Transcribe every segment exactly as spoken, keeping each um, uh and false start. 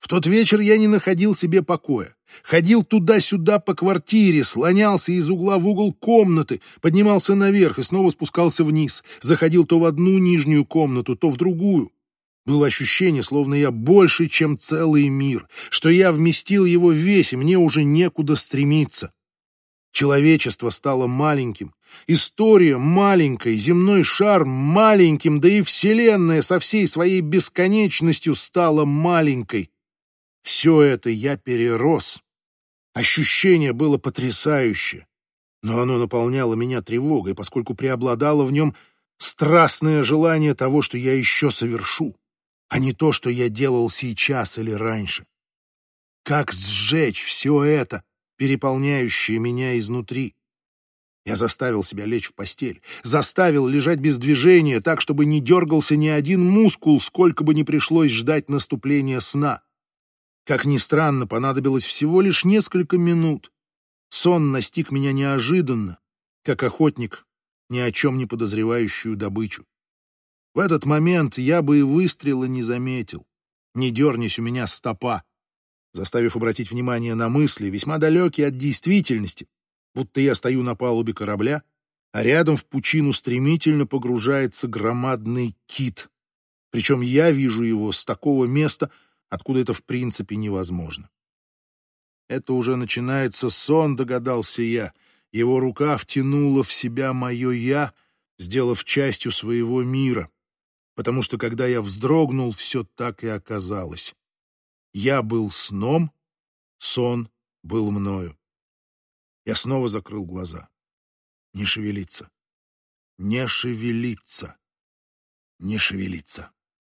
В тот вечер я не находил себе покоя. Ходил туда-сюда по квартире, слонялся из угла в угол комнаты, поднимался наверх и снова спускался вниз. Заходил то в одну нижнюю комнату, то в другую. Было ощущение, словно я больше, чем целый мир, что я вместил его весь, и мне уже некуда стремиться. Человечество стало маленьким, история маленькой, земной шар маленьким, да и Вселенная со всей своей бесконечностью стала маленькой. Все это я перерос. Ощущение было потрясающее, но оно наполняло меня тревогой, поскольку преобладало в нем страстное желание того, что я еще совершу, а не то, что я делал сейчас или раньше. Как сжечь все это, переполняющее меня изнутри? Я заставил себя лечь в постель, заставил лежать без движения, так, чтобы не дергался ни один мускул, сколько бы ни пришлось ждать наступления сна. Как ни странно, понадобилось всего лишь несколько минут. Сон настиг меня неожиданно, как охотник, ни о чем не подозревающую добычу. В этот момент я бы и выстрела не заметил, не дернись у меня стопа, заставив обратить внимание на мысли, весьма далекие от действительности, будто я стою на палубе корабля, а рядом в пучину стремительно погружается громадный кит. Причем я вижу его с такого места, откуда это в принципе невозможно. Это уже начинается сон, догадался я. Его рука втянула в себя мое «я», сделав частью своего мира, потому что, когда я вздрогнул, все так и оказалось. Я был сном, сон был мною. Я снова закрыл глаза. Не шевелиться, не шевелиться, не шевелиться.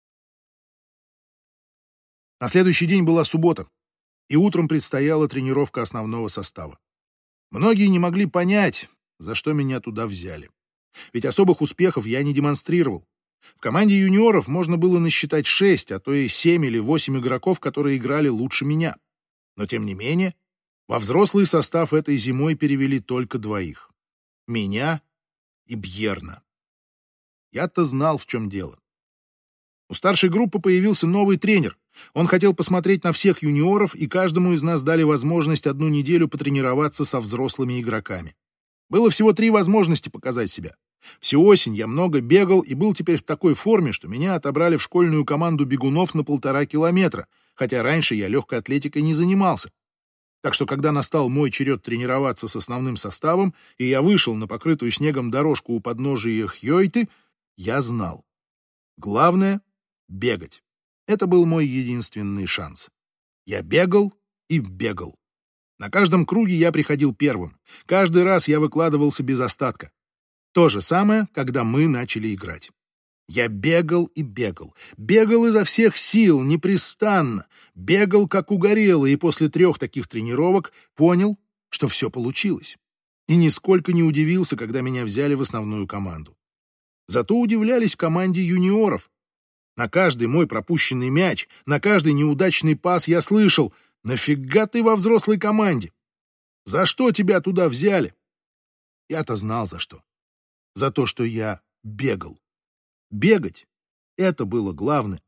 На следующий день была суббота, и утром предстояла тренировка основного состава. Многие не могли понять, за что меня туда взяли. Ведь особых успехов я не демонстрировал. В команде юниоров можно было насчитать шесть, а то и семь или восемь игроков, которые играли лучше меня. Но тем не менее, во взрослый состав этой зимой перевели только двоих. Меня и Бьерна. Я-то знал, в чем дело. У старшей группы появился новый тренер. Он хотел посмотреть на всех юниоров, и каждому из нас дали возможность одну неделю потренироваться со взрослыми игроками. Было всего три возможности показать себя. Всю осень я много бегал и был теперь в такой форме, что меня отобрали в школьную команду бегунов на полтора километра, хотя раньше я легкой атлетикой не занимался. Так что, когда настал мой черед тренироваться с основным составом, и я вышел на покрытую снегом дорожку у подножия Хьойты, я знал. Главное — бегать. Это был мой единственный шанс. Я бегал и бегал. На каждом круге я приходил первым. Каждый раз я выкладывался без остатка. То же самое, когда мы начали играть. Я бегал и бегал. Бегал изо всех сил, непрестанно. Бегал, как угорелый, и после трех таких тренировок понял, что все получилось. И нисколько не удивился, когда меня взяли в основную команду. Зато удивлялись в команде юниоров. На каждый мой пропущенный мяч, на каждый неудачный пас я слышал: «Нафига ты во взрослой команде? За что тебя туда взяли?» Я-то знал, за что. За то, что я бегал. Бегать — это было главное.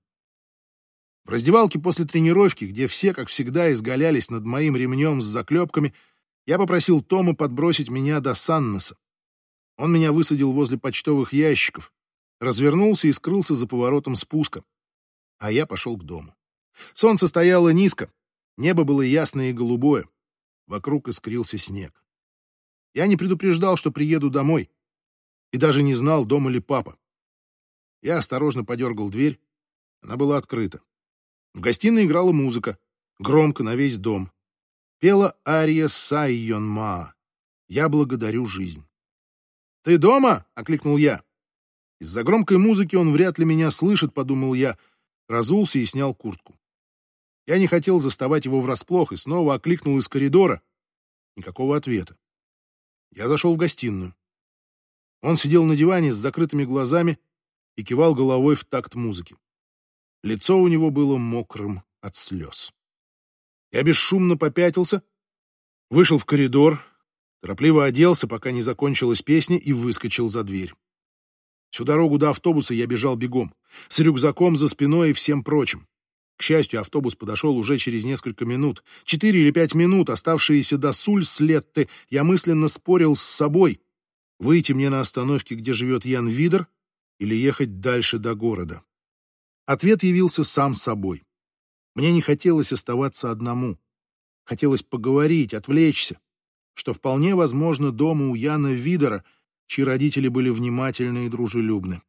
В раздевалке после тренировки, где все, как всегда, изгалялись над моим ремнем с заклепками, я попросил Тома подбросить меня до Саннеса. Он меня высадил возле почтовых ящиков, развернулся и скрылся за поворотом спуска. А я пошел к дому. Солнце стояло низко, небо было ясное и голубое. Вокруг искрился снег. Я не предупреждал, что приеду домой, и даже не знал, дома ли папа. Я осторожно подергал дверь. Она была открыта. В гостиной играла музыка, громко на весь дом. Пела ария Сайон Ма. «Я благодарю жизнь». «Ты дома?» — окликнул я. Из-за громкой музыки он вряд ли меня слышит, подумал я, разулся и снял куртку. Я не хотел заставать его врасплох и снова окликнул из коридора. Никакого ответа. Я зашел в гостиную. Он сидел на диване с закрытыми глазами и кивал головой в такт музыки. Лицо у него было мокрым от слез. Я бесшумно попятился, вышел в коридор, торопливо оделся, пока не закончилась песня, и выскочил за дверь. Всю дорогу до автобуса я бежал бегом, с рюкзаком за спиной и всем прочим. К счастью, автобус подошел уже через несколько минут. Четыре или пять минут, оставшиеся до Сульслетты, я мысленно спорил с собой, выйти мне на остановке, где живет Ян Видер, или ехать дальше до города. Ответ явился сам собой. Мне не хотелось оставаться одному. Хотелось поговорить, отвлечься, что вполне возможно дома у Яна Видера, чьи родители были внимательны и дружелюбны.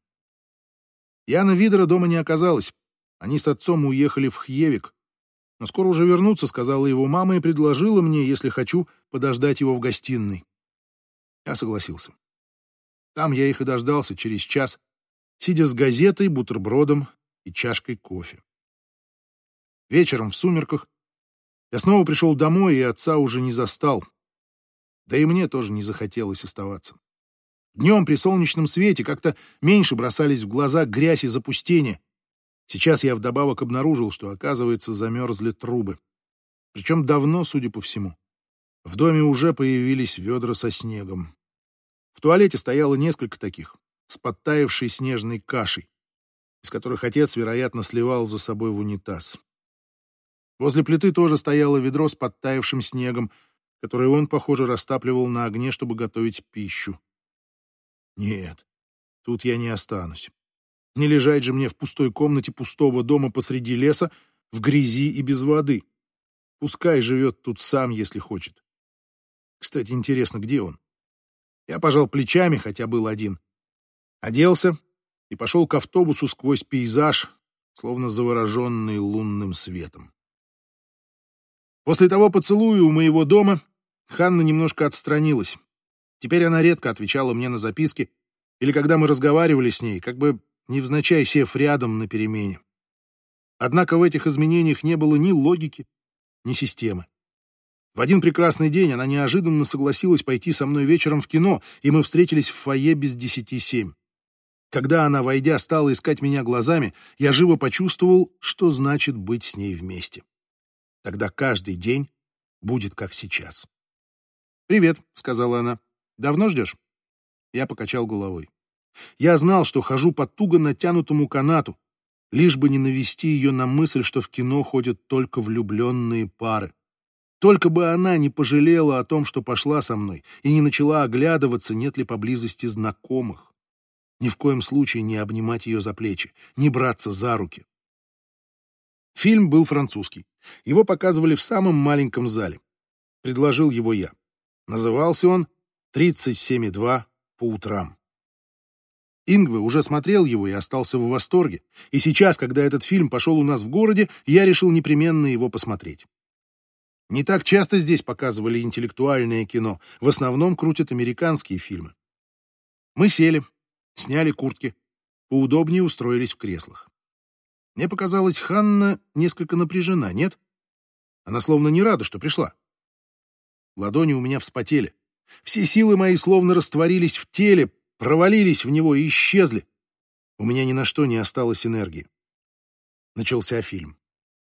Яна Видера дома не оказалось. Они с отцом уехали в Хьевик. Но скоро уже вернутся, сказала его мама, и предложила мне, если хочу, подождать его в гостиной. Я согласился. Там я их и дождался через час, сидя с газетой, бутербродом и чашкой кофе. Вечером в сумерках я снова пришел домой, и отца уже не застал. Да и мне тоже не захотелось оставаться. Днем при солнечном свете как-то меньше бросались в глаза грязь и запустение. Сейчас я вдобавок обнаружил, что, оказывается, замерзли трубы. Причем давно, судя по всему. В доме уже появились ведра со снегом. В туалете стояло несколько таких, с подтаявшей снежной кашей, из которых отец, вероятно, сливал за собой в унитаз. Возле плиты тоже стояло ведро с подтаявшим снегом, которое он, похоже, растапливал на огне, чтобы готовить пищу. Нет, тут я не останусь. Не лежать же мне в пустой комнате пустого дома посреди леса, в грязи и без воды. Пускай живет тут сам, если хочет. Кстати, интересно, где он? Я пожал плечами, хотя был один. Оделся и пошел к автобусу сквозь пейзаж, словно завороженный лунным светом. После того поцелуя у моего дома Ханна немножко отстранилась. Теперь она редко отвечала мне на записки, или когда мы разговаривали с ней, как бы невзначай сев рядом на перемене. Однако в этих изменениях не было ни логики, ни системы. В один прекрасный день она неожиданно согласилась пойти со мной вечером в кино, и мы встретились в фойе без десяти семь. Когда она, войдя, стала искать меня глазами, я живо почувствовал, что значит быть с ней вместе. Тогда каждый день будет как сейчас. «Привет», — сказала она. «Давно ждешь?» Я покачал головой. Я знал, что хожу по туго натянутому канату, лишь бы не навести ее на мысль, что в кино ходят только влюбленные пары. Только бы она не пожалела о том, что пошла со мной, и не начала оглядываться, нет ли поблизости знакомых. Ни в коем случае не обнимать ее за плечи, не браться за руки. Фильм был французский. Его показывали в самом маленьком зале. Предложил его я. Назывался он «тридцать семь и два по утрам». Ингве уже смотрел его и остался в восторге. И сейчас, когда этот фильм пошел у нас в городе, я решил непременно его посмотреть. Не так часто здесь показывали интеллектуальное кино. В основном крутят американские фильмы. Мы сели, сняли куртки, поудобнее устроились в креслах. Мне показалось, Ханна несколько напряжена, нет? Она словно не рада, что пришла. Ладони у меня вспотели. Все силы мои словно растворились в теле, провалились в него и исчезли. У меня ни на что не осталось энергии. Начался фильм.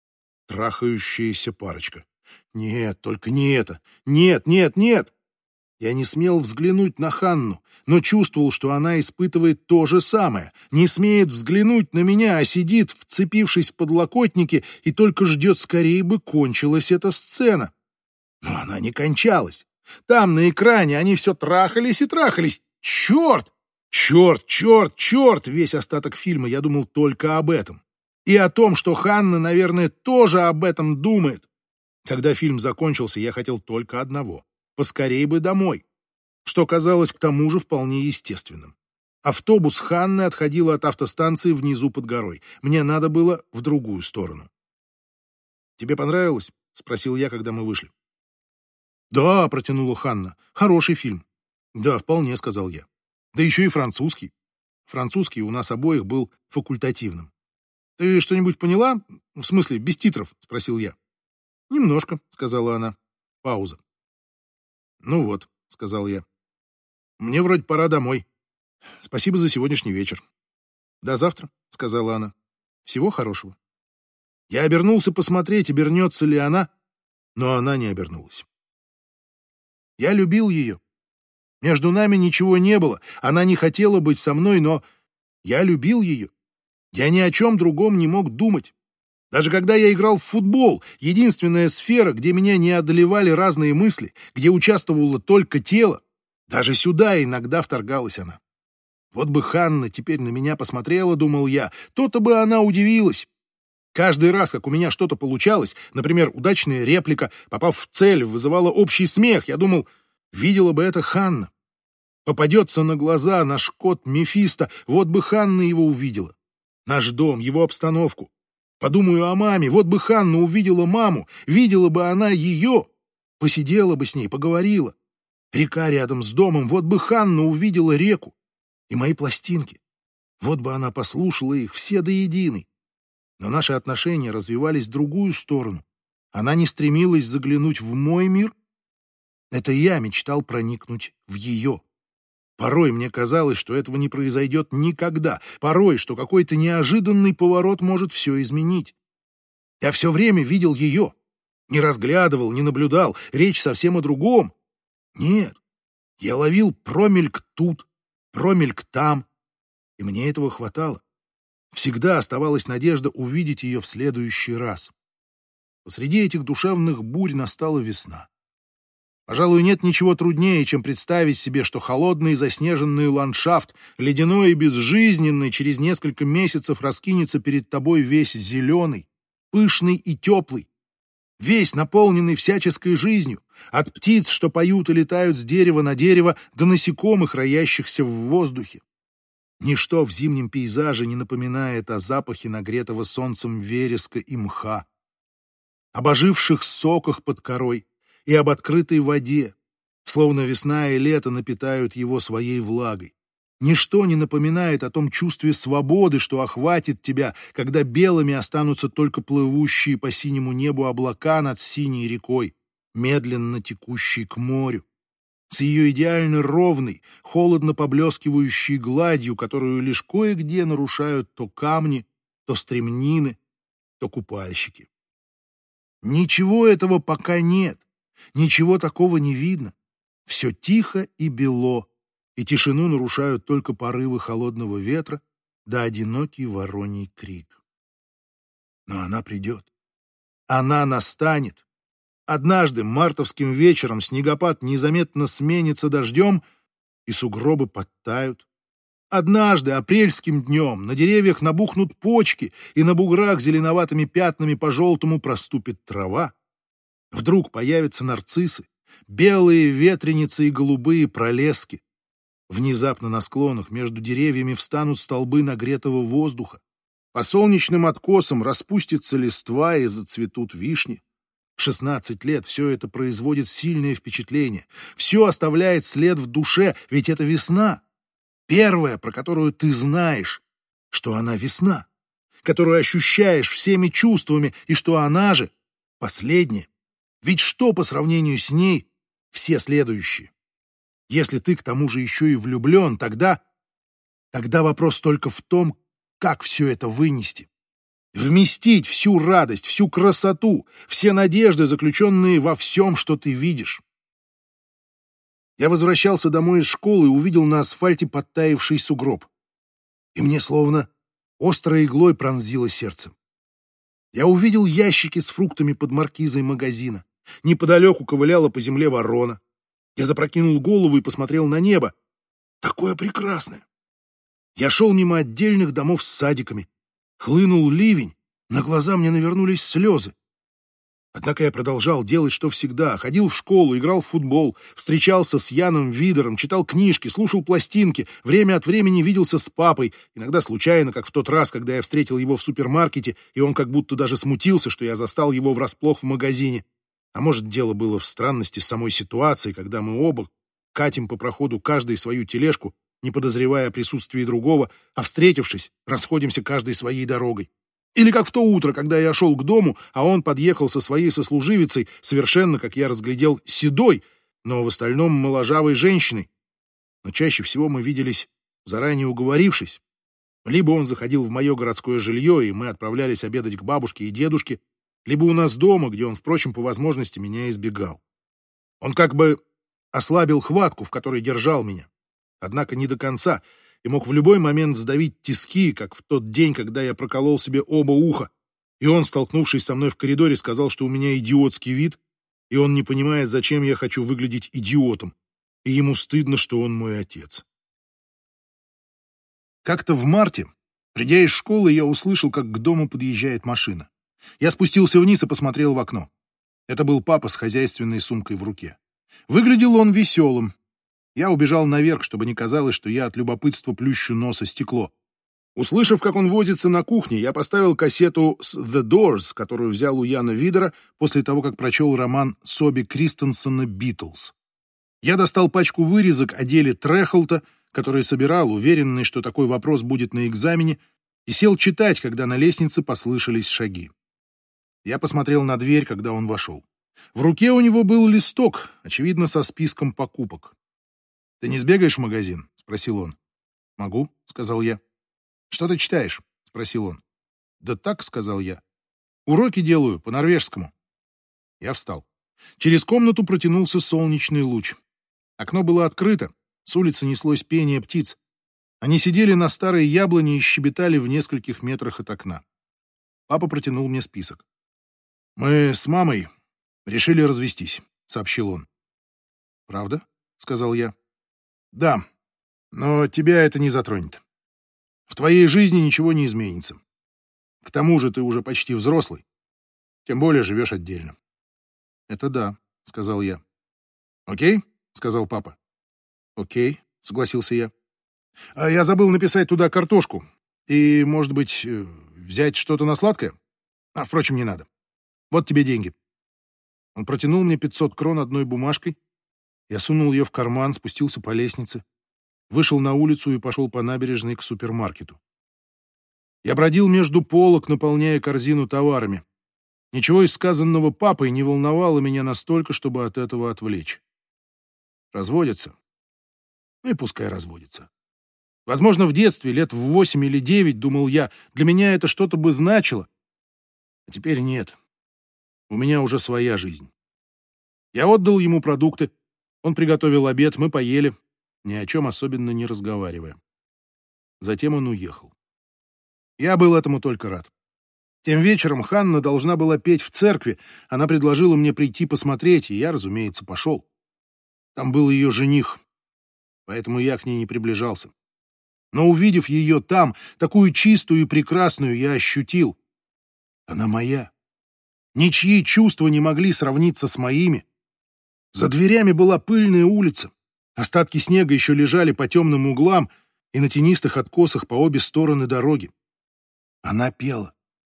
Трахающаяся парочка. Нет, только не это. Нет, нет, нет. Я не смел взглянуть на Ханну, но чувствовал, что она испытывает то же самое. Не смеет взглянуть на меня, а сидит, вцепившись в подлокотники, и только ждет, скорее бы кончилась эта сцена. Но она не кончалась. Там, на экране, они все трахались и трахались. Черт! Черт, черт, черт! Весь остаток фильма я думал только об этом. И о том, что Ханна, наверное, тоже об этом думает. Когда фильм закончился, я хотел только одного — поскорее бы домой, что казалось к тому же вполне естественным. Автобус Ханны отходил от автостанции внизу под горой. Мне надо было в другую сторону. «Тебе понравилось?» — спросил я, когда мы вышли. «Да», — протянула Ханна, — «хороший фильм». «Да, вполне», — сказал я. «Да еще и французский. Французский у нас обоих был факультативным». «Ты что-нибудь поняла? В смысле, без титров?» — спросил я. «Немножко», — сказала она. Пауза. «Ну вот», — сказал я. «Мне вроде пора домой. Спасибо за сегодняшний вечер». «До завтра», — сказала она. «Всего хорошего». Я обернулся посмотреть, обернется ли она, но она не обернулась. Я любил ее. Между нами ничего не было. Она не хотела быть со мной, но я любил ее. Я ни о чем другом не мог думать. Даже когда я играл в футбол, единственная сфера, где меня не одолевали разные мысли, где участвовало только тело, даже сюда иногда вторгалась она. Вот бы Ханна теперь на меня посмотрела, думал я, то-то бы она удивилась. Каждый раз, как у меня что-то получалось, например, удачная реплика, попав в цель, вызывала общий смех, я думал, видела бы это Ханна. Попадется на глаза наш кот Мефисто, вот бы Ханна его увидела. Наш дом, его обстановку. Подумаю о маме, вот бы Ханна увидела маму, видела бы она ее, посидела бы с ней, поговорила. Река рядом с домом, вот бы Ханна увидела реку. И мои пластинки. Вот бы она послушала их все до единой. Но наши отношения развивались в другую сторону. Она не стремилась заглянуть в мой мир. Это я мечтал проникнуть в ее. Порой мне казалось, что этого не произойдет никогда. Порой, что какой-то неожиданный поворот может все изменить. Я все время видел ее. Не разглядывал, не наблюдал. Речь совсем о другом. Нет, я ловил промельк тут, промельк там. И мне этого хватало. Всегда оставалась надежда увидеть ее в следующий раз. Посреди этих душевных бурь настала весна. Пожалуй, нет ничего труднее, чем представить себе, что холодный заснеженный ландшафт, ледяной и безжизненный, через несколько месяцев раскинется перед тобой весь зеленый, пышный и теплый, весь наполненный всяческой жизнью, от птиц, что поют и летают с дерева на дерево, до насекомых, роящихся в воздухе. Ничто в зимнем пейзаже не напоминает о запахе нагретого солнцем вереска и мха, об оживших соках под корой и об открытой воде, словно весна и лето напитают его своей влагой. Ничто не напоминает о том чувстве свободы, что охватит тебя, когда белыми останутся только плывущие по синему небу облака над синей рекой, медленно текущей к морю, с ее идеально ровной, холодно поблескивающей гладью, которую лишь кое-где нарушают то камни, то стремнины, то купальщики. Ничего этого пока нет, ничего такого не видно. Все тихо и бело, и тишину нарушают только порывы холодного ветра да одинокий вороний крик. Но она придет. Она настанет. Однажды мартовским вечером снегопад незаметно сменится дождем, и сугробы подтают. Однажды апрельским днем на деревьях набухнут почки, и на буграх зеленоватыми пятнами по-желтому проступит трава. Вдруг появятся нарциссы, белые ветреницы и голубые пролески. Внезапно на склонах между деревьями встанут столбы нагретого воздуха. По солнечным откосам распустится листва и зацветут вишни. В шестнадцать лет все это производит сильное впечатление. Все оставляет след в душе, ведь это весна. Первая, про которую ты знаешь, что она весна, которую ощущаешь всеми чувствами, и что она же последняя. Ведь что по сравнению с ней все следующие? Если ты к тому же еще и влюблен, тогда... Тогда вопрос только в том, как все это вынести. Вместить всю радость, всю красоту, все надежды, заключенные во всем, что ты видишь. Я возвращался домой из школы и увидел на асфальте подтаявший сугроб. И мне словно острой иглой пронзило сердце. Я увидел ящики с фруктами под маркизой магазина. Неподалеку ковыляла по земле ворона. Я запрокинул голову и посмотрел на небо. Такое прекрасное. Я шел мимо отдельных домов с садиками. Хлынул ливень, на глаза мне навернулись слезы. Однако я продолжал делать, что всегда. Ходил в школу, играл в футбол, встречался с Яном Видером, читал книжки, слушал пластинки, время от времени виделся с папой, иногда случайно, как в тот раз, когда я встретил его в супермаркете, и он как будто даже смутился, что я застал его врасплох в магазине. А может, дело было в странности самой ситуации, когда мы оба катим по проходу каждый свою тележку, не подозревая о присутствии другого, а, встретившись, расходимся каждой своей дорогой. Или как в то утро, когда я шел к дому, а он подъехал со своей сослуживицей, совершенно, как я разглядел, седой, но в остальном моложавой женщиной. Но чаще всего мы виделись, заранее уговорившись. Либо он заходил в мое городское жилье, и мы отправлялись обедать к бабушке и дедушке, либо у нас дома, где он, впрочем, по возможности меня избегал. Он как бы ослабил хватку, в которой держал меня. Однако не до конца, и мог в любой момент сдавить тиски, как в тот день, когда я проколол себе оба уха. И он, столкнувшись со мной в коридоре, сказал, что у меня идиотский вид, и он не понимает, зачем я хочу выглядеть идиотом, и ему стыдно, что он мой отец. Как-то в марте, придя из школы, я услышал, как к дому подъезжает машина. Я спустился вниз и посмотрел в окно. Это был папа с хозяйственной сумкой в руке. Выглядел он веселым. Я убежал наверх, чтобы не казалось, что я от любопытства плющу нос о стекло. Услышав, как он возится на кухне, я поставил кассету с The Doors, которую взял у Яна Видера после того, как прочел роман Соби Кристенсена «Битлз». Я достал пачку вырезок о деле Трехолта, который собирал, уверенный, что такой вопрос будет на экзамене, и сел читать, когда на лестнице послышались шаги. Я посмотрел на дверь, когда он вошел. В руке у него был листок, очевидно, со списком покупок. «Ты не сбегаешь в магазин?» — спросил он. «Могу», — сказал я. «Что ты читаешь?» — спросил он. «Да так», — сказал я. «Уроки делаю по норвежскому». Я встал. Через комнату протянулся солнечный луч. Окно было открыто, с улицы неслось пение птиц. Они сидели на старой яблоне и щебетали в нескольких метрах от окна. Папа протянул мне список. «Мы с мамой решили развестись», — сообщил он. «Правда?» — сказал я. «Да, но тебя это не затронет. В твоей жизни ничего не изменится. К тому же ты уже почти взрослый, тем более живешь отдельно». «Это да», — сказал я. «Окей?» — сказал папа. «Окей», — согласился я. «А я забыл написать туда картошку. И, может быть, взять что-то на сладкое? А, впрочем, не надо. Вот тебе деньги». Он протянул мне пятьсот крон одной бумажкой. Я сунул ее в карман, спустился по лестнице, вышел на улицу и пошел по набережной к супермаркету. Я бродил между полок, наполняя корзину товарами. Ничего из сказанного папой не волновало меня настолько, чтобы от этого отвлечь. Разводятся. Ну и пускай разводятся. Возможно, в детстве, лет в восемь или девять, думал я, для меня это что-то бы значило. А теперь нет. У меня уже своя жизнь. Я отдал ему продукты, он приготовил обед, мы поели, ни о чем особенно не разговаривая. Затем он уехал. Я был этому только рад. Тем вечером Ханна должна была петь в церкви, она предложила мне прийти посмотреть, и я, разумеется, пошел. Там был ее жених, поэтому я к ней не приближался. Но увидев ее там, такую чистую и прекрасную, я ощутил. Она моя. Ничьи чувства не могли сравниться с моими. За дверями была пыльная улица. Остатки снега еще лежали по темным углам и на тенистых откосах по обе стороны дороги. Она пела.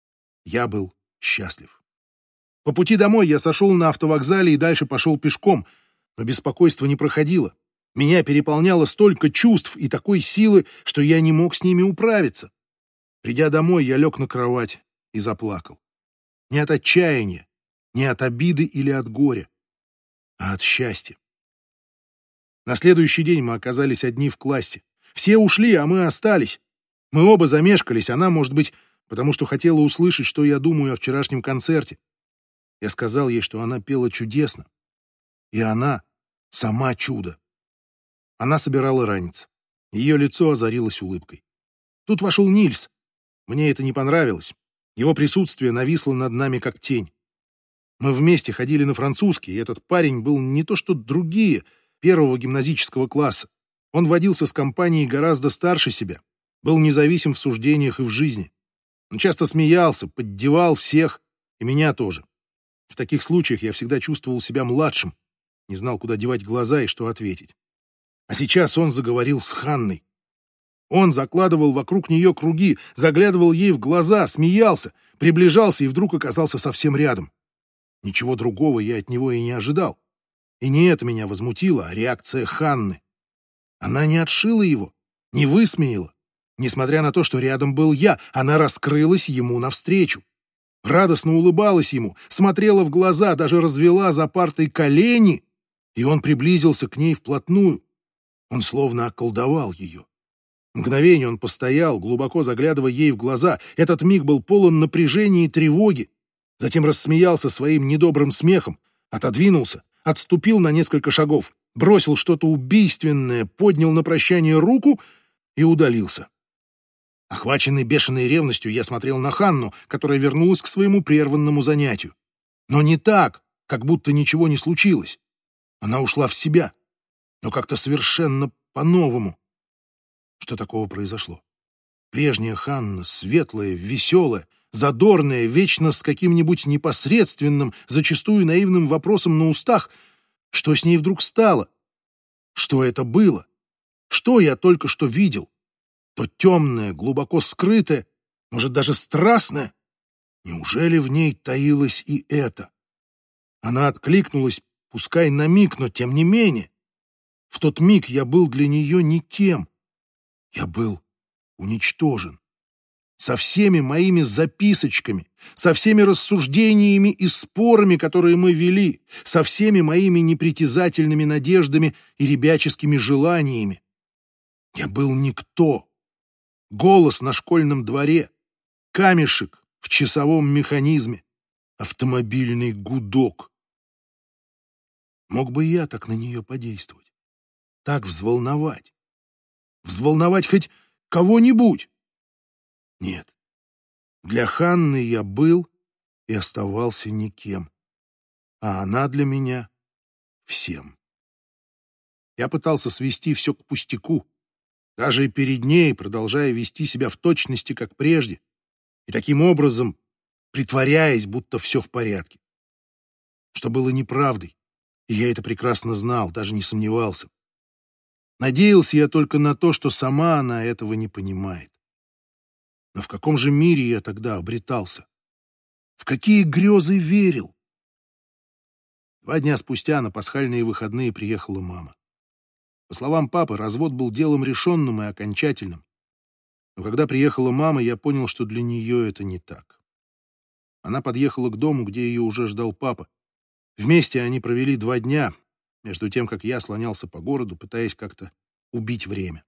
Я был счастлив. По пути домой я сошел на автовокзале и дальше пошел пешком, но беспокойство не проходило. Меня переполняло столько чувств и такой силы, что я не мог с ними управиться. Придя домой, я лег на кровать и заплакал. Не от отчаяния, не от обиды или от горя, а от счастья. На следующий день мы оказались одни в классе. Все ушли, а мы остались. Мы оба замешкались, она, может быть, потому что хотела услышать, что я думаю о вчерашнем концерте. Я сказал ей, что она пела чудесно. И она сама чудо. Она собирала ранец. Ее лицо озарилось улыбкой. Тут вошел Нильс. Мне это не понравилось. Его присутствие нависло над нами, как тень. Мы вместе ходили на французский, и этот парень был не то что другие, первого гимназического класса. Он водился с компанией гораздо старше себя, был независим в суждениях и в жизни. Он часто смеялся, поддевал всех, и меня тоже. В таких случаях я всегда чувствовал себя младшим, не знал, куда девать глаза и что ответить. А сейчас он заговорил с Ханной. Он закладывал вокруг нее круги, заглядывал ей в глаза, смеялся, приближался и вдруг оказался совсем рядом. Ничего другого я от него и не ожидал. И не это меня возмутило, а реакция Ханны. Она не отшила его, не высмеяла. Несмотря на то, что рядом был я, она раскрылась ему навстречу. Радостно улыбалась ему, смотрела в глаза, даже развела за партой колени, и он приблизился к ней вплотную. Он словно околдовал ее. Мгновение он постоял, глубоко заглядывая ей в глаза. Этот миг был полон напряжения и тревоги. Затем рассмеялся своим недобрым смехом, отодвинулся, отступил на несколько шагов, бросил что-то убийственное, поднял на прощание руку и удалился. Охваченный бешеной ревностью, я смотрел на Ханну, которая вернулась к своему прерванному занятию. Но не так, как будто ничего не случилось. Она ушла в себя, но как-то совершенно по-новому. Что такого произошло? Прежняя Ханна, светлая, веселая, задорная, вечно с каким-нибудь непосредственным, зачастую наивным вопросом на устах. Что с ней вдруг стало? Что это было? Что я только что видел? То темное, глубоко скрытое, может, даже страстное? Неужели в ней таилось и это? Она откликнулась, пускай на миг, но тем не менее. В тот миг я был для нее никем. Я был уничтожен. Со всеми моими записочками, со всеми рассуждениями и спорами, которые мы вели, со всеми моими непритязательными надеждами и ребяческими желаниями. Я был никто. Голос на школьном дворе, камешек в часовом механизме, автомобильный гудок. Мог бы я так на нее подействовать, так взволновать, взволновать хоть кого-нибудь? Нет, для Ханны я был и оставался никем, а она для меня всем. Я пытался свести все к пустяку, даже и перед ней, продолжая вести себя в точности, как прежде, и таким образом притворяясь, будто все в порядке. Что было неправдой, и я это прекрасно знал, даже не сомневался. Надеялся я только на то, что сама она этого не понимает. Но в каком же мире я тогда обретался? В какие грезы верил? Два дня спустя на пасхальные выходные приехала мама. По словам папы, развод был делом решенным и окончательным. Но когда приехала мама, я понял, что для нее это не так. Она подъехала к дому, где ее уже ждал папа. Вместе они провели два дня, между тем, как я слонялся по городу, пытаясь как-то убить время.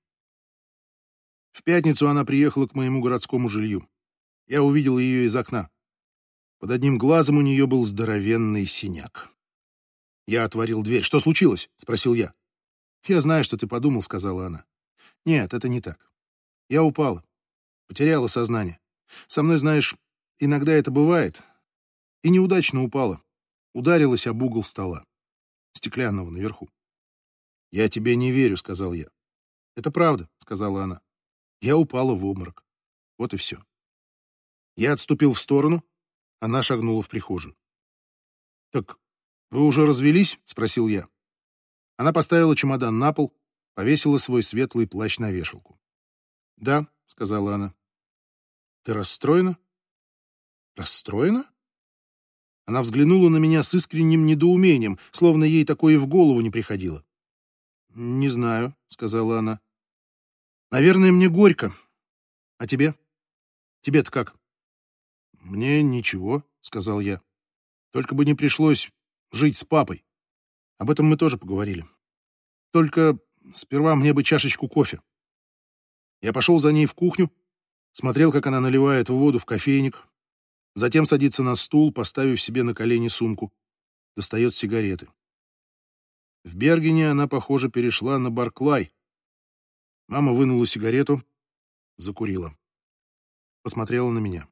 В пятницу она приехала к моему городскому жилью. Я увидел ее из окна. Под одним глазом у нее был здоровенный синяк. Я отворил дверь. «Что случилось?» — спросил я. «Я знаю, что ты подумал», — сказала она. «Нет, это не так. Я упала. Потеряла сознание. Со мной, знаешь, иногда это бывает. И неудачно упала. Ударилась об угол стола. Стеклянного наверху». «Я тебе не верю», — сказал я. «Это правда», — сказала она. Я упала в обморок. Вот и все. Я отступил в сторону. Она шагнула в прихожую. «Так вы уже развелись?» — спросил я. Она поставила чемодан на пол, повесила свой светлый плащ на вешалку. «Да», — сказала она. «Ты расстроена?» «Расстроена?» Она взглянула на меня с искренним недоумением, словно ей такое и в голову не приходило. «Не знаю», — сказала она. «Наверное, мне горько. А тебе? Тебе-то как?» «Мне ничего», — сказал я. «Только бы не пришлось жить с папой. Об этом мы тоже поговорили. Только сперва мне бы чашечку кофе». Я пошел за ней в кухню, смотрел, как она наливает воду в кофейник, затем садится на стул, поставив себе на колени сумку, достает сигареты. В Бергене она, похоже, перешла на Барклай. Мама вынула сигарету, закурила. Посмотрела на меня.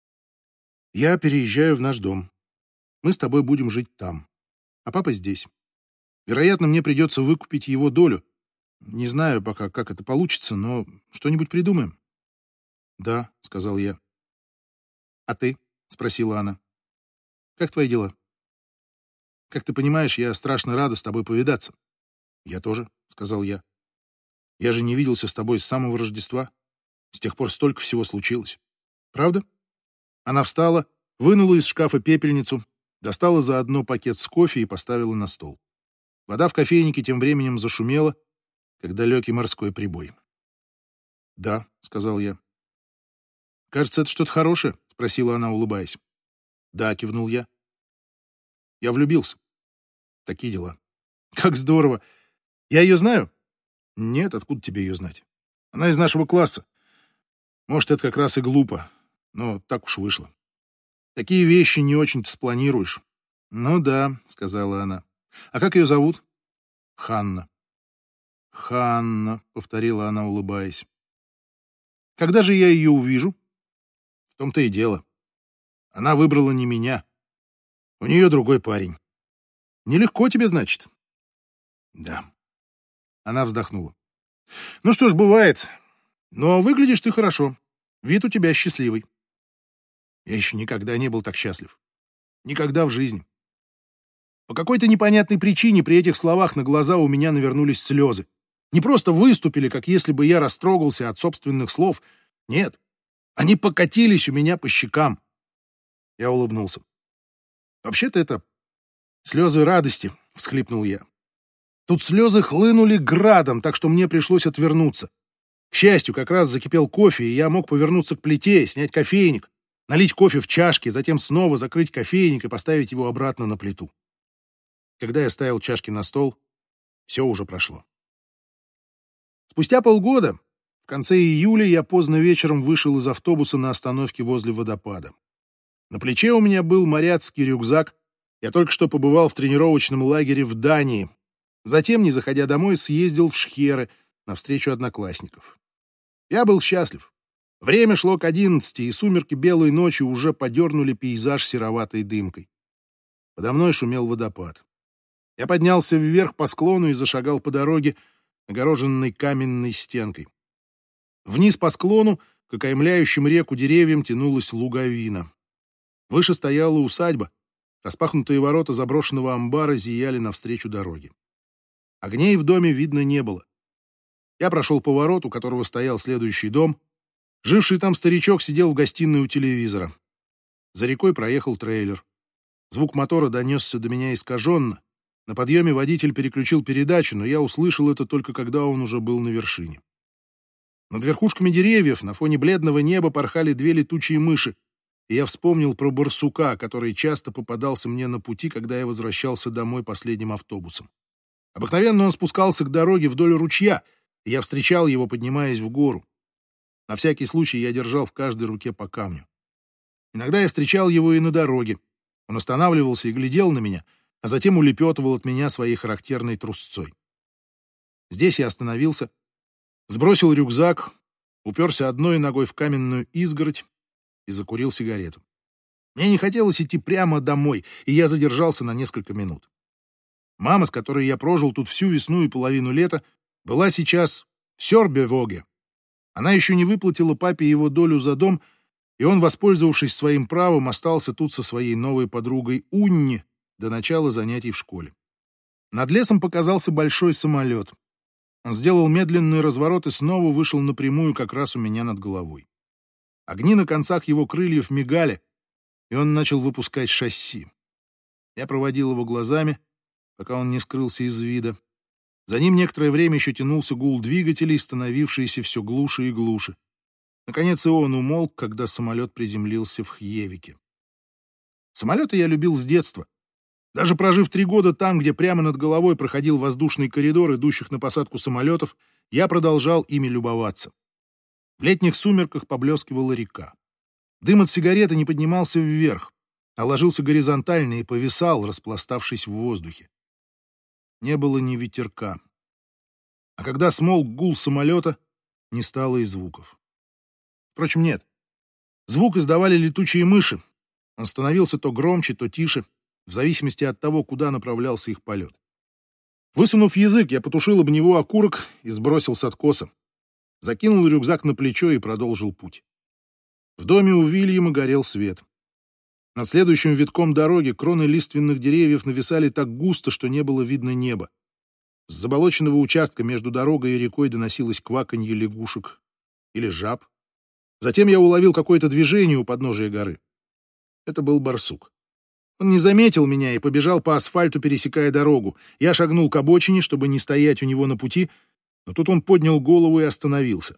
«Я переезжаю в наш дом. Мы с тобой будем жить там, а папа здесь. Вероятно, мне придется выкупить его долю. Не знаю пока, как это получится, но что-нибудь придумаем». «Да», — сказал я. «А ты?» — спросила она. «Как твои дела?» «Как ты понимаешь, я страшно рада с тобой повидаться». «Я тоже», — сказал я. «Я же не виделся с тобой с самого Рождества. С тех пор столько всего случилось. Правда?» Она встала, вынула из шкафа пепельницу, достала заодно пакет с кофе и поставила на стол. Вода в кофейнике тем временем зашумела, как далекий морской прибой. «Да», — сказал я. «Кажется, это что-то хорошее?» — спросила она, улыбаясь. «Да», — кивнул я. «Я влюбился. Такие дела». «Как здорово! Я ее знаю?» «Нет, откуда тебе ее знать? Она из нашего класса. Может, это как раз и глупо, но так уж вышло. Такие вещи не очень-то спланируешь». «Ну да», — сказала она. «А как ее зовут?» «Ханна». «Ханна», — повторила она, улыбаясь. Когда же я ее увижу? В том-то и дело. Она выбрала не меня. У нее другой парень. Нелегко тебе, значит? Да. Она вздохнула. Ну что ж, бывает. Но выглядишь ты хорошо. Вид у тебя счастливый. Я еще никогда не был так счастлив. Никогда в жизни. По какой-то непонятной причине при этих словах на глаза у меня навернулись слезы. Не просто выступили, как если бы я растрогался от собственных слов. Нет, они покатились у меня по щекам. Я улыбнулся. Вообще-то это слезы радости, всхлипнул я. Тут слезы хлынули градом, так что мне пришлось отвернуться. К счастью, как раз закипел кофе, и я мог повернуться к плите, снять кофейник, налить кофе в чашки, затем снова закрыть кофейник и поставить его обратно на плиту. Когда я ставил чашки на стол, все уже прошло. Спустя полгода, в конце июля, я поздно вечером вышел из автобуса на остановке возле водопада. На плече у меня был моряцкий рюкзак. Я только что побывал в тренировочном лагере в Дании. Затем, не заходя домой, съездил в Шхеры на встречу одноклассников. Я был счастлив. Время шло к одиннадцати, и сумерки белой ночи уже подернули пейзаж сероватой дымкой. Подо мной шумел водопад. Я поднялся вверх по склону и зашагал по дороге, огороженной каменной стенкой. Вниз по склону, к окаймляющим реку деревьям, тянулась луговина. Выше стояла усадьба. Распахнутые ворота заброшенного амбара зияли навстречу дороге. Огней в доме видно не было. Я прошел поворот, у которого стоял следующий дом. Живший там старичок сидел в гостиной у телевизора. За рекой проехал трейлер. Звук мотора донесся до меня искаженно. На подъеме водитель переключил передачу, но я услышал это только когда он уже был на вершине. Над верхушками деревьев на фоне бледного неба порхали две летучие мыши, и я вспомнил про барсука, который часто попадался мне на пути, когда я возвращался домой последним автобусом. Обыкновенно он спускался к дороге вдоль ручья, и я встречал его, поднимаясь в гору. На всякий случай я держал в каждой руке по камню. Иногда я встречал его и на дороге. Он останавливался и глядел на меня, а затем улепетывал от меня своей характерной трусцой. Здесь я остановился, сбросил рюкзак, уперся одной ногой в каменную изгородь и закурил сигарету. Мне не хотелось идти прямо домой, и я задержался на несколько минут. Мама, с которой я прожил тут всю весну и половину лета, была сейчас в Сёрбевоге. Она еще не выплатила папе его долю за дом, и он, воспользовавшись своим правом, остался тут со своей новой подругой Унни до начала занятий в школе. Над лесом показался большой самолет. Он сделал медленный разворот и снова вышел напрямую как раз у меня над головой. Огни на концах его крыльев мигали, и он начал выпускать шасси. Я проводил его глазами, пока он не скрылся из вида. За ним некоторое время еще тянулся гул двигателей, становившийся все глуше и глуше. Наконец и он умолк, когда самолет приземлился в Хьевике. Самолеты я любил с детства. Даже прожив три года там, где прямо над головой проходил воздушный коридор, идущих на посадку самолетов, я продолжал ими любоваться. В летних сумерках поблескивала река. Дым от сигареты не поднимался вверх, а ложился горизонтально и повисал, распластавшись в воздухе. Не было ни ветерка. А когда смолк гул самолета, не стало и звуков. Впрочем, нет. Звук издавали летучие мыши. Он становился то громче, то тише, в зависимости от того, куда направлялся их полет. Высунув язык, я потушил об него окурок и сбросил с откоса. Закинул рюкзак на плечо и продолжил путь. В доме у Вильяма горел свет. Над следующим витком дороги кроны лиственных деревьев нависали так густо, что не было видно неба. С заболоченного участка между дорогой и рекой доносилось кваканье лягушек или жаб. Затем я уловил какое-то движение у подножия горы. Это был барсук. Он не заметил меня и побежал по асфальту, пересекая дорогу. Я шагнул к обочине, чтобы не стоять у него на пути, но тут он поднял голову и остановился.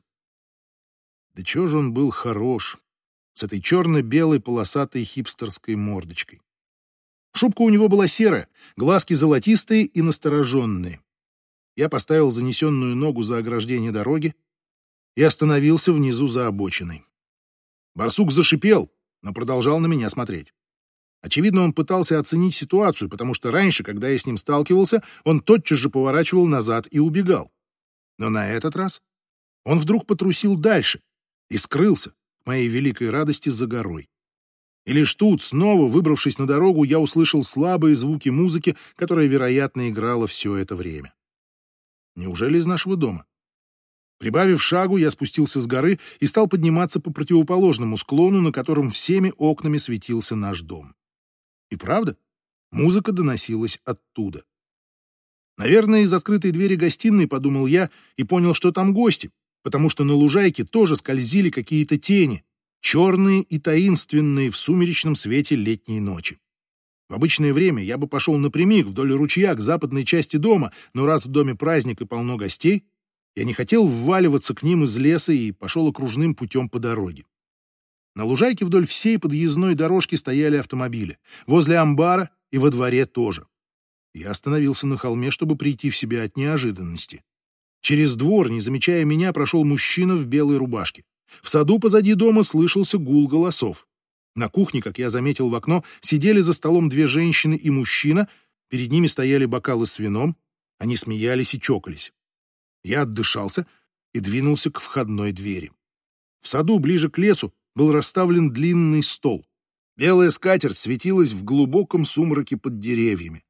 Да чего же он был хорош, с этой черно-белой полосатой хипстерской мордочкой. Шубка у него была серая, глазки золотистые и настороженные. Я поставил занесенную ногу за ограждение дороги и остановился внизу за обочиной. Барсук зашипел, но продолжал на меня смотреть. Очевидно, он пытался оценить ситуацию, потому что раньше, когда я с ним сталкивался, он тотчас же поворачивал назад и убегал. Но на этот раз он вдруг потрусил дальше и скрылся, к моей великой радости, за горой. И лишь тут, снова выбравшись на дорогу, я услышал слабые звуки музыки, которая, вероятно, играла все это время. Неужели из нашего дома? Прибавив шагу, я спустился с горы и стал подниматься по противоположному склону, на котором всеми окнами светился наш дом. И правда, музыка доносилась оттуда. Наверное, из открытой двери гостиной, подумал я, и понял, что там гости, потому что на лужайке тоже скользили какие-то тени, черные и таинственные в сумеречном свете летней ночи. В обычное время я бы пошел напрямик вдоль ручья к западной части дома, но раз в доме праздник и полно гостей, я не хотел вваливаться к ним из леса и пошел окружным путем по дороге. На лужайке вдоль всей подъездной дорожки стояли автомобили, возле амбара и во дворе тоже. Я остановился на холме, чтобы прийти в себя от неожиданности. Через двор, не замечая меня, прошел мужчина в белой рубашке. В саду позади дома слышался гул голосов. На кухне, как я заметил в окно, сидели за столом две женщины и мужчина, перед ними стояли бокалы с вином, они смеялись и чокались. Я отдышался и двинулся к входной двери. В саду, ближе к лесу, был расставлен длинный стол. Белая скатерть светилась в глубоком сумраке под деревьями.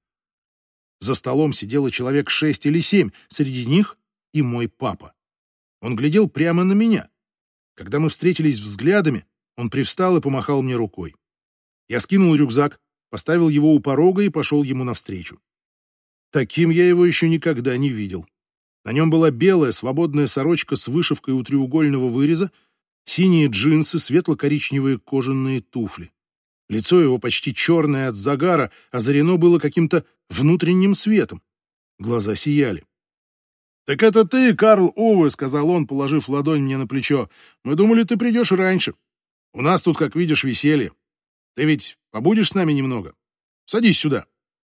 За столом сидело человек шесть или семь, среди них и мой папа. Он глядел прямо на меня. Когда мы встретились взглядами, он привстал и помахал мне рукой. Я скинул рюкзак, поставил его у порога и пошел ему навстречу. Таким я его еще никогда не видел. На нем была белая свободная сорочка с вышивкой у треугольного выреза, синие джинсы, светло-коричневые кожаные туфли. Лицо его почти черное от загара, озарено было каким-то внутренним светом. Глаза сияли. «Так это ты, Карл Уве», — сказал он, положив ладонь мне на плечо. «Мы думали, ты придешь раньше. У нас тут, как видишь, веселье. Ты ведь побудешь с нами немного? Садись сюда».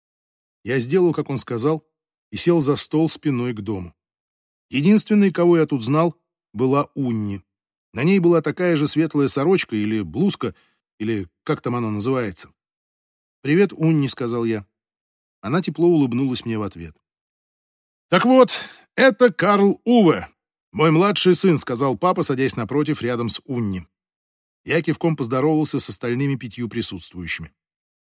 Я сделал, как он сказал, и сел за стол спиной к дому. Единственной, кого я тут знал, была Унни. На ней была такая же светлая сорочка или блузка, или как там она называется. «Привет, Унни», — сказал я. Она тепло улыбнулась мне в ответ. «Так вот, это Карл Уве, мой младший сын», — сказал папа, садясь напротив рядом с Унни. Я кивком поздоровался с остальными пятью присутствующими.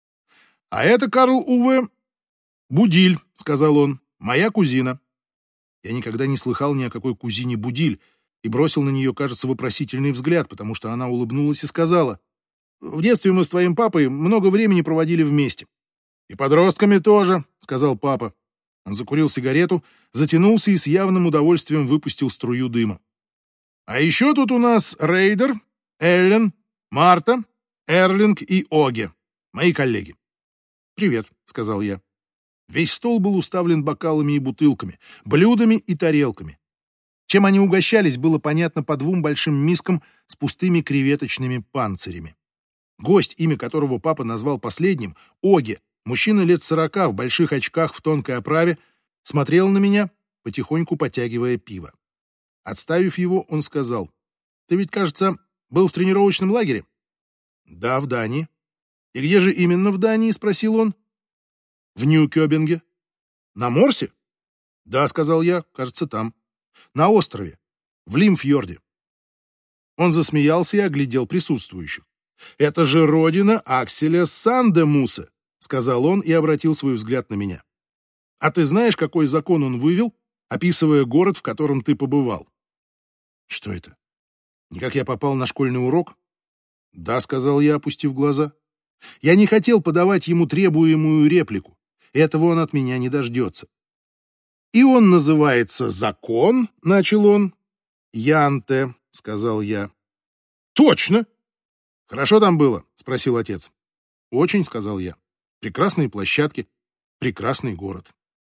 «А это Карл Уве Будиль», — сказал он, — «моя кузина». Я никогда не слыхал ни о какой кузине Будиль и бросил на нее, кажется, вопросительный взгляд, потому что она улыбнулась и сказала: «В детстве мы с твоим папой много времени проводили вместе». «И подростками тоже», — сказал папа. Он закурил сигарету, затянулся и с явным удовольствием выпустил струю дыма. «А еще тут у нас Рейдер, Эллен, Марта, Эрлинг и Оге, мои коллеги». «Привет», — сказал я. Весь стол был уставлен бокалами и бутылками, блюдами и тарелками. Чем они угощались, было понятно по двум большим мискам с пустыми креветочными панцирями. Гость, имя которого папа назвал последним, Оге, мужчина лет сорока в больших очках в тонкой оправе, смотрел на меня, потихоньку потягивая пиво. Отставив его, он сказал: «Ты ведь, кажется, был в тренировочном лагере?» «Да, в Дании». «И где же именно в Дании?» — спросил он. «В Нью-Кёбинге». «На Морсе?» «Да», — сказал я, — «кажется, там. На острове, в Лимфьорде». Он засмеялся и оглядел присутствующих. «Это же родина Акселя Сандемуса», — сказал он и обратил свой взгляд на меня. «А ты знаешь, какой закон он вывел, описывая город, в котором ты побывал?» «Что это? Не как я попал на школьный урок?» «Да», — сказал я, опустив глаза. Я не хотел подавать ему требуемую реплику. Этого он от меня не дождется. «И он называется «Закон», — начал он. «Янте», — сказал я. «Точно!» «Хорошо там было?» — спросил отец. «Очень», — сказал я. «Прекрасные площадки, прекрасный город».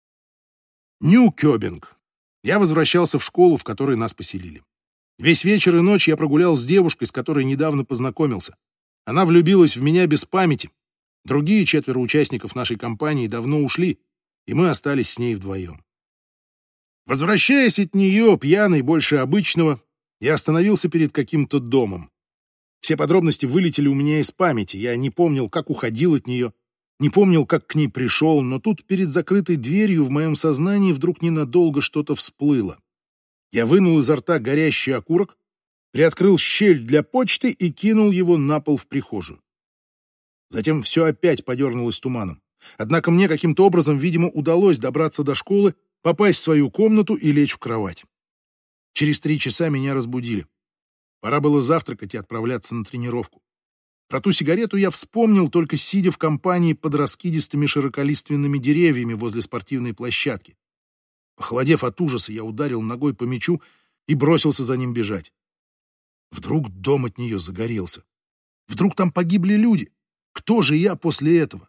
Нью-Кёбинг. Я возвращался в школу, в которой нас поселили. Весь вечер и ночь я прогулял с девушкой, с которой недавно познакомился. Она влюбилась в меня без памяти. Другие четверо участников нашей компании давно ушли, и мы остались с ней вдвоем. Возвращаясь от нее, пьяный больше обычного, я остановился перед каким-то домом. Все подробности вылетели у меня из памяти. Я не помнил, как уходил от нее, не помнил, как к ней пришел, но тут перед закрытой дверью в моем сознании вдруг ненадолго что-то всплыло. Я вынул изо рта горящий окурок, приоткрыл щель для почты и кинул его на пол в прихожую. Затем все опять подернулось туманом. Однако мне каким-то образом, видимо, удалось добраться до школы, попасть в свою комнату и лечь в кровать. Через три часа меня разбудили. Пора было завтракать и отправляться на тренировку. Про ту сигарету я вспомнил, только сидя в компании под раскидистыми широколиственными деревьями возле спортивной площадки. Похолодев от ужаса, я ударил ногой по мячу и бросился за ним бежать. Вдруг дом от нее загорелся. Вдруг там погибли люди. Кто же я после этого?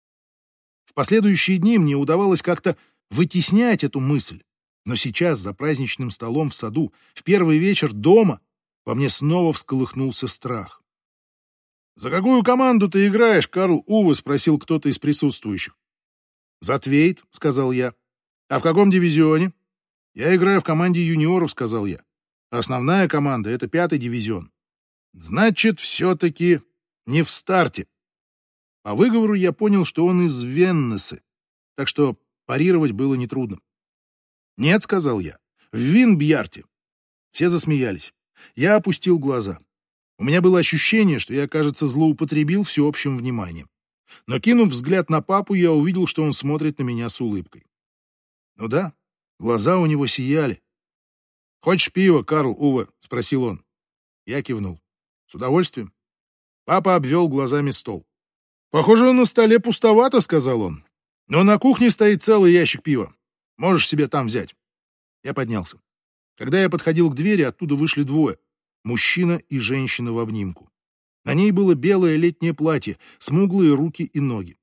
В последующие дни мне удавалось как-то вытеснять эту мысль. Но сейчас, за праздничным столом в саду, в первый вечер дома, во мне снова всколыхнулся страх. «За какую команду ты играешь, Карл Уве?» — спросил кто-то из присутствующих. «За Твейт», — сказал я. «А в каком дивизионе?» «Я играю в команде юниоров», — сказал я. «Основная команда — это пятый дивизион». «Значит, все-таки не в старте». По выговору я понял, что он из Веннесы, так что парировать было нетрудно. «Нет», — сказал я, — «в Винбьярте». Все засмеялись. Я опустил глаза. У меня было ощущение, что я, кажется, злоупотребил всеобщим вниманием. Но, кинув взгляд на папу, я увидел, что он смотрит на меня с улыбкой. Ну да, глаза у него сияли. «Хочешь пива, Карл Уве?» — спросил он. Я кивнул. «С удовольствием». Папа обвел глазами стол. «Похоже, на столе пустовато», — сказал он. «Но на кухне стоит целый ящик пива. Можешь себе там взять». Я поднялся. Когда я подходил к двери, оттуда вышли двое. Мужчина и женщина в обнимку. На ней было белое летнее платье, смуглые руки и ноги.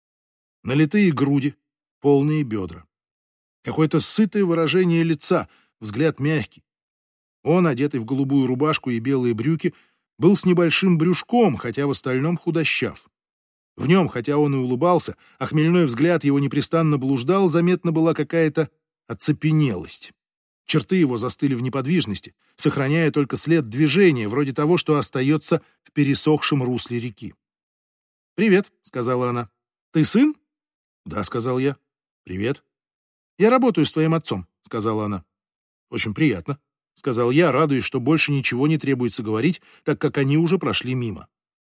Налитые груди, полные бедра. Какое-то сытое выражение лица, взгляд мягкий. Он, одетый в голубую рубашку и белые брюки, был с небольшим брюшком, хотя в остальном худощав. В нем, хотя он и улыбался, а хмельной взгляд его непрестанно блуждал, заметна была какая-то оцепенелость. Черты его застыли в неподвижности, сохраняя только след движения, вроде того, что остается в пересохшем русле реки. «Привет», — сказала она. «Ты сын?» «Да», — сказал я. «Привет». «Я работаю с твоим отцом», — сказала она. «Очень приятно», — сказал я, радуясь, что больше ничего не требуется говорить, так как они уже прошли мимо.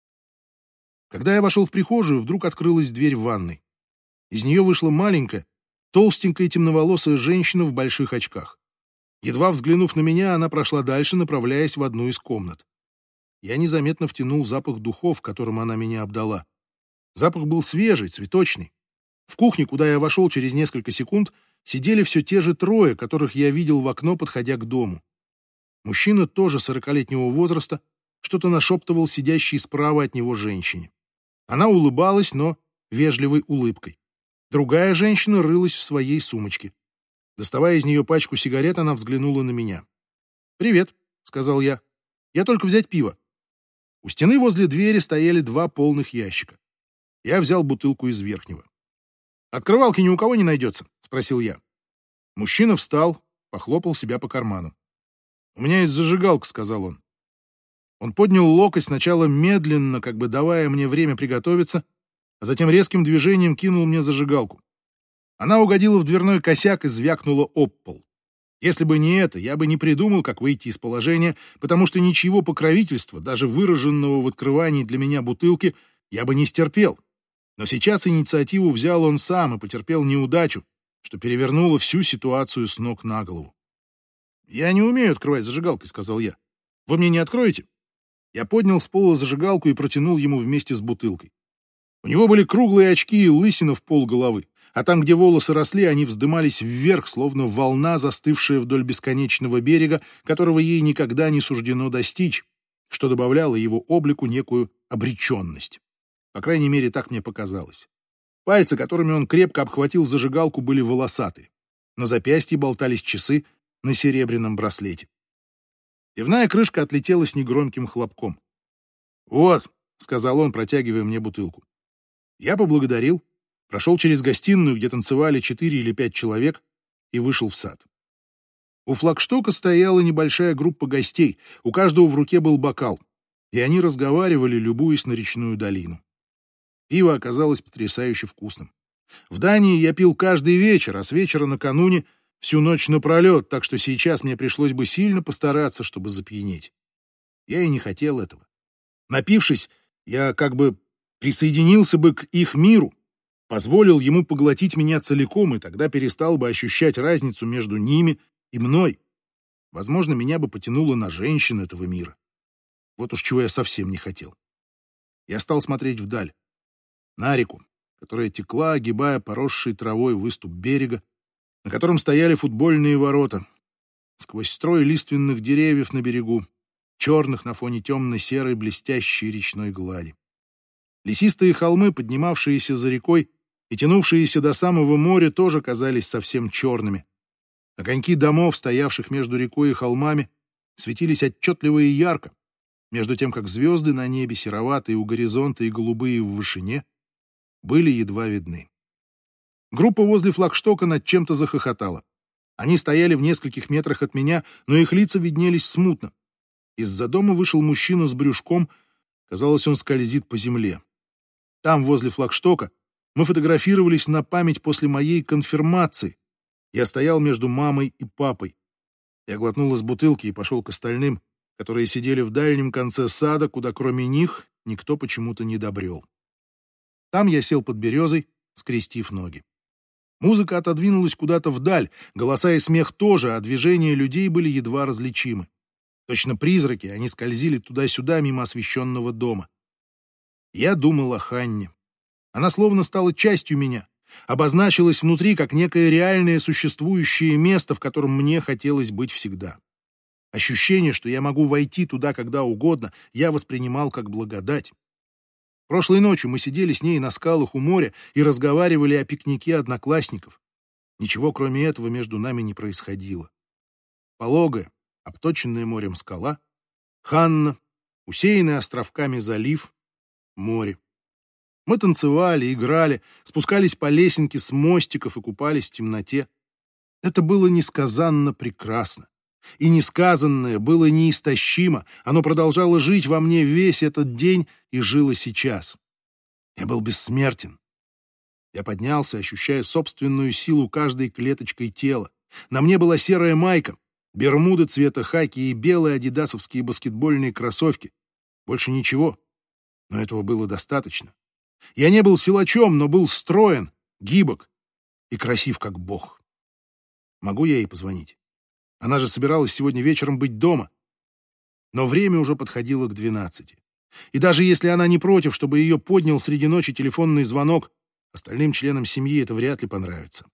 Когда я вошел в прихожую, вдруг открылась дверь в ванной. Из нее вышла маленькая, толстенькая темноволосая женщина в больших очках. Едва взглянув на меня, она прошла дальше, направляясь в одну из комнат. Я незаметно втянул запах духов, которым она меня обдала. Запах был свежий, цветочный. В кухне, куда я вошел через несколько секунд, сидели все те же трое, которых я видел в окно, подходя к дому. Мужчина тоже сорокалетнего возраста что-то нашептывал сидящей справа от него женщине. Она улыбалась, но вежливой улыбкой. Другая женщина рылась в своей сумочке. Доставая из нее пачку сигарет, она взглянула на меня. «Привет», — сказал я. «Я только взять пиво». У стены возле двери стояли два полных ящика. Я взял бутылку из верхнего. «Открывалки ни у кого не найдется?» — спросил я. Мужчина встал, похлопал себя по карману. «У меня есть зажигалка», — сказал он. Он поднял локоть сначала медленно, как бы давая мне время приготовиться, а затем резким движением кинул мне зажигалку. Она угодила в дверной косяк и звякнула об пол. Если бы не это, я бы не придумал, как выйти из положения, потому что ничего покровительства, даже выраженного в открывании для меня бутылки, я бы не стерпел. Но сейчас инициативу взял он сам и потерпел неудачу, что перевернуло всю ситуацию с ног на голову. «Я не умею открывать зажигалкой», — сказал я. «Вы мне не откроете?» Я поднял с пола зажигалку и протянул ему вместе с бутылкой. У него были круглые очки и лысина в полголовы, а там, где волосы росли, они вздымались вверх, словно волна, застывшая вдоль бесконечного берега, которого ей никогда не суждено достичь, что добавляло его облику некую обреченность. По крайней мере, так мне показалось. Пальцы, которыми он крепко обхватил зажигалку, были волосатые. На запястье болтались часы на серебряном браслете. Пивная крышка отлетела с негромким хлопком. «Вот», — сказал он, протягивая мне бутылку. Я поблагодарил, прошел через гостиную, где танцевали четыре или пять человек, и вышел в сад. У флагштока стояла небольшая группа гостей, у каждого в руке был бокал, и они разговаривали, любуясь на речную долину. Пиво оказалось потрясающе вкусным. В Дании я пил каждый вечер, а с вечера накануне всю ночь напролет, так что сейчас мне пришлось бы сильно постараться, чтобы запьянеть. Я и не хотел этого. Напившись, я как бы присоединился бы к их миру, позволил ему поглотить меня целиком, и тогда перестал бы ощущать разницу между ними и мной. Возможно, меня бы потянуло на женщин этого мира. Вот уж чего я совсем не хотел. Я стал смотреть вдаль, на реку, которая текла, огибая поросший травой выступ берега, на котором стояли футбольные ворота, сквозь строй лиственных деревьев на берегу, черных на фоне темно-серой блестящей речной глади. Лесистые холмы, поднимавшиеся за рекой и тянувшиеся до самого моря, тоже казались совсем черными. Огоньки домов, стоявших между рекой и холмами, светились отчетливо и ярко, между тем как звезды на небе, сероватые у горизонта и голубые в вышине, были едва видны. Группа возле флагштока над чем-то захохотала. Они стояли в нескольких метрах от меня, но их лица виднелись смутно. Из-за дома вышел мужчина с брюшком, казалось, он скользит по земле. Там, возле флагштока, мы фотографировались на память после моей конфирмации. Я стоял между мамой и папой. Я глотнул из бутылки и пошел к остальным, которые сидели в дальнем конце сада, куда кроме них никто почему-то не добрел. Там я сел под березой, скрестив ноги. Музыка отодвинулась куда-то вдаль, голоса и смех тоже, а движения людей были едва различимы. Точно призраки, они скользили туда-сюда мимо освещенного дома. Я думал о Ханне. Она словно стала частью меня, обозначилась внутри как некое реальное существующее место, в котором мне хотелось быть всегда. Ощущение, что я могу войти туда когда угодно, я воспринимал как благодать. Прошлой ночью мы сидели с ней на скалах у моря и разговаривали о пикнике одноклассников. Ничего кроме этого между нами не происходило. Пологая, обточенная морем скала, Ханна, усеянный островками залив, море. Мы танцевали, играли, спускались по лесенке с мостиков и купались в темноте. Это было несказанно прекрасно. И несказанное было неистощимо, оно продолжало жить во мне весь этот день и жило сейчас. Я был бессмертен. Я поднялся, ощущая собственную силу каждой клеточкой тела. На мне была серая майка, бермуды цвета хаки и белые адидасовские баскетбольные кроссовки. Больше ничего, но этого было достаточно. Я не был силачом, но был строен, гибок и красив, как бог. Могу я ей позвонить? Она же собиралась сегодня вечером быть дома. Но время уже подходило к двенадцати. И даже если она не против, чтобы ее поднял среди ночи телефонный звонок, остальным членам семьи это вряд ли понравится.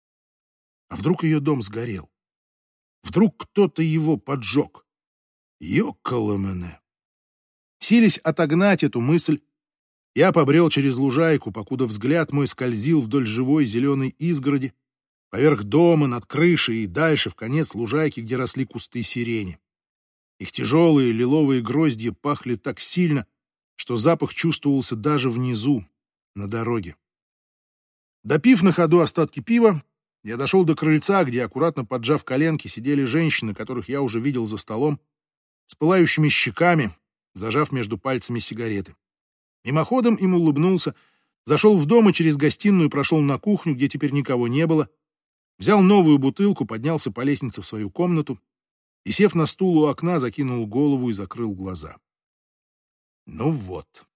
А вдруг ее дом сгорел? Вдруг кто-то его поджег? Ёккало-мене. Силясь отогнать эту мысль, я побрел через лужайку, покуда взгляд мой скользил вдоль живой зеленой изгороди, поверх дома, над крышей и дальше, в конец лужайки, где росли кусты сирени. Их тяжелые лиловые гроздья пахли так сильно, что запах чувствовался даже внизу, на дороге. Допив на ходу остатки пива, я дошел до крыльца, где, аккуратно поджав коленки, сидели женщины, которых я уже видел за столом, с пылающими щеками, зажав между пальцами сигареты. Мимоходом им улыбнулся, зашел в дом и через гостиную прошел на кухню, где теперь никого не было, взял новую бутылку, поднялся по лестнице в свою комнату и, сев на стул у окна, закинул голову и закрыл глаза. Ну вот.